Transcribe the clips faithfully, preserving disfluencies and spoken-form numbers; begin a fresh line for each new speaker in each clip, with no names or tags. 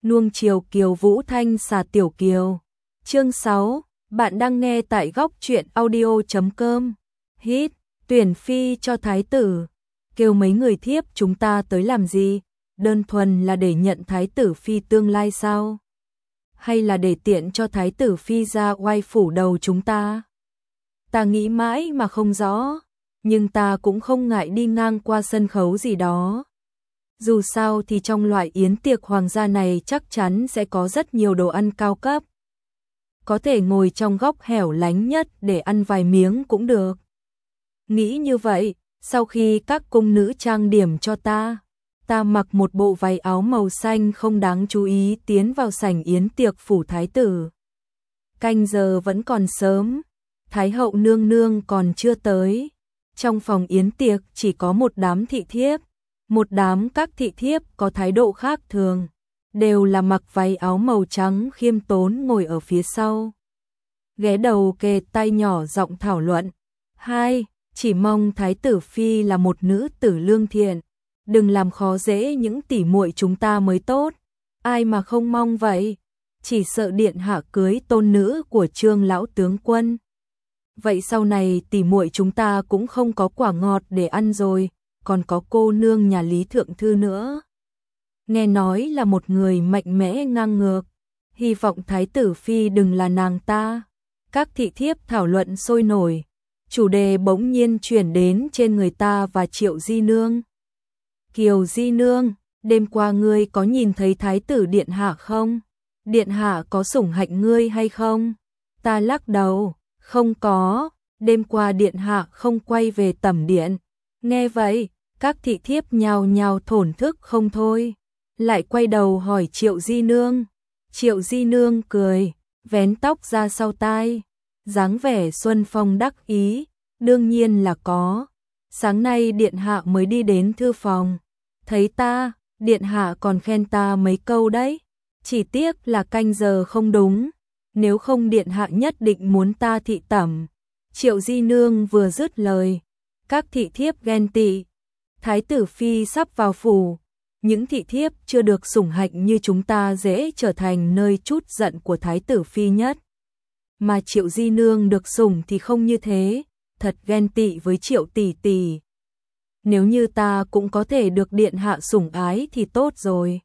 Nuông chiều kiều vũ thanh xà tiểu kiều. Chương sáu, bạn đang nghe tại góc truyện audio chấm com. Hít, tuyển phi cho thái tử. Kêu mấy người thiếp chúng ta tới làm gì? Đơn thuần là để nhận thái tử phi tương lai sao? Hay là để tiện cho thái tử phi ra oai phủ đầu chúng ta? Ta nghĩ mãi mà không rõ, nhưng ta cũng không ngại đi ngang qua sân khấu gì đó. Dù sao thì trong loại yến tiệc hoàng gia này chắc chắn sẽ có rất nhiều đồ ăn cao cấp. Có thể ngồi trong góc hẻo lánh nhất để ăn vài miếng cũng được. Nghĩ như vậy, sau khi các cung nữ trang điểm cho ta, ta mặc một bộ váy áo màu xanh không đáng chú ý tiến vào sảnh yến tiệc phủ thái tử. Canh giờ vẫn còn sớm, thái hậu nương nương còn chưa tới. Trong phòng yến tiệc chỉ có một đám thị thiếp, một đám các thị thiếp có thái độ khác thường, đều là mặc váy áo màu trắng khiêm tốn ngồi ở phía sau. Ghé đầu kề tai nhỏ giọng thảo luận. Hai, chỉ mong thái tử phi là một nữ tử lương thiện, đừng làm khó dễ những tỷ muội chúng ta mới tốt. Ai mà không mong vậy, chỉ sợ điện hạ cưới tôn nữ của Trương lão tướng quân. Vậy sau này tỷ muội chúng ta cũng không có quả ngọt để ăn rồi, còn có cô nương nhà Lý thượng thư nữa. Nghe nói là một người mạnh mẽ ngang ngược, hy vọng thái tử phi đừng là nàng ta. Các thị thiếp thảo luận sôi nổi, chủ đề bỗng nhiên chuyển đến trên người ta và Triệu Di nương. Kiều Di nương, đêm qua ngươi có nhìn thấy thái tử điện hạ không? Điện hạ có sủng hạnh ngươi hay không? Ta lắc đầu, không có, đêm qua điện hạ không quay về tẩm điện. Nghe vậy, các thị thiếp nhào nhào thổn thức không thôi, lại quay đầu hỏi Triệu Di nương. Triệu Di nương cười, vén tóc ra sau tai, dáng vẻ xuân phong đắc ý, đương nhiên là có. Sáng nay điện hạ mới đi đến thư phòng, thấy ta, điện hạ còn khen ta mấy câu đấy, chỉ tiếc là canh giờ không đúng, nếu không điện hạ nhất định muốn ta thị tẩm. Triệu Di nương vừa dứt lời, các thị thiếp ghen tị. Thái tử phi sắp vào phủ, những thị thiếp chưa được sủng hạnh như chúng ta dễ trở thành nơi trút giận của thái tử phi nhất. Mà Triệu Di nương được sủng thì không như thế, thật ghen tị với Triệu tỷ tỷ. Nếu như ta cũng có thể được điện hạ sủng ái thì tốt rồi.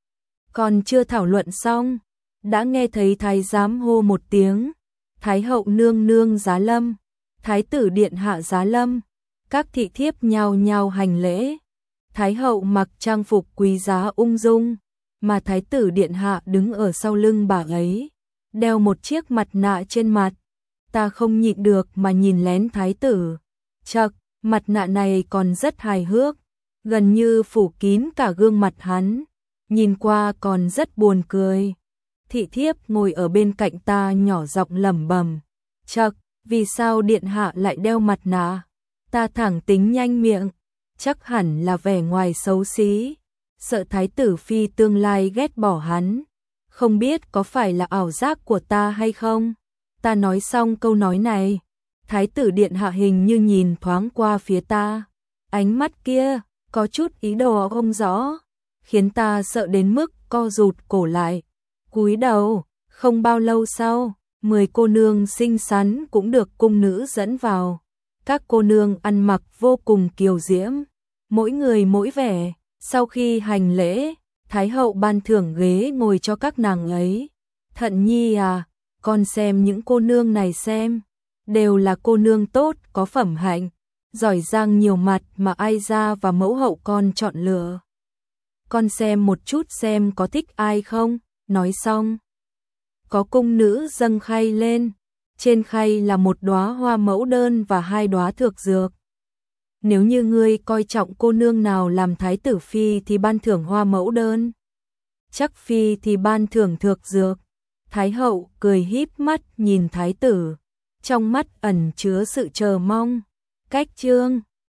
Còn chưa thảo luận xong, đã nghe thấy thái giám hô một tiếng, thái hậu nương nương giá lâm, thái tử điện hạ giá lâm. Các thị thiếp nhao nhao hành lễ. Thái hậu mặc trang phục quý giá ung dung, mà thái tử điện hạ đứng ở sau lưng bà ấy, đeo một chiếc mặt nạ trên mặt. Ta không nhịn được mà nhìn lén thái tử. Chậc, mặt nạ này còn rất hài hước, gần như phủ kín cả gương mặt hắn, nhìn qua còn rất buồn cười. Thị thiếp ngồi ở bên cạnh ta nhỏ giọng lẩm bẩm, chậc, vì sao điện hạ lại đeo mặt nạ? Ta thẳng tính nhanh miệng, chắc hẳn là vẻ ngoài xấu xí, sợ thái tử phi tương lai ghét bỏ hắn. Không biết có phải là ảo giác của ta hay không? Ta nói xong câu nói này, thái tử điện hạ hình như nhìn thoáng qua phía ta. Ánh mắt kia, có chút ý đồ không rõ, khiến ta sợ đến mức co rụt cổ lại. Cúi đầu, không bao lâu sau, mười cô nương xinh xắn cũng được cung nữ dẫn vào. Các cô nương ăn mặc vô cùng kiều diễm, mỗi người mỗi vẻ. Sau khi hành lễ, thái hậu ban thưởng ghế ngồi cho các nàng ấy. Thận nhi à, con xem những cô nương này xem, đều là cô nương tốt, có phẩm hạnh, giỏi giang nhiều mặt mà ai ra và mẫu hậu con chọn lựa. Con xem một chút xem có thích ai không. Nói xong, có cung nữ dâng khay lên. Trên khay là một đóa hoa mẫu đơn và hai đóa thược dược. Nếu như ngươi coi trọng cô nương nào làm thái tử phi thì ban thưởng hoa mẫu đơn, chắc phi thì ban thưởng thược dược. Thái hậu cười híp mắt nhìn thái tử, trong mắt ẩn chứa sự chờ mong. Cách chương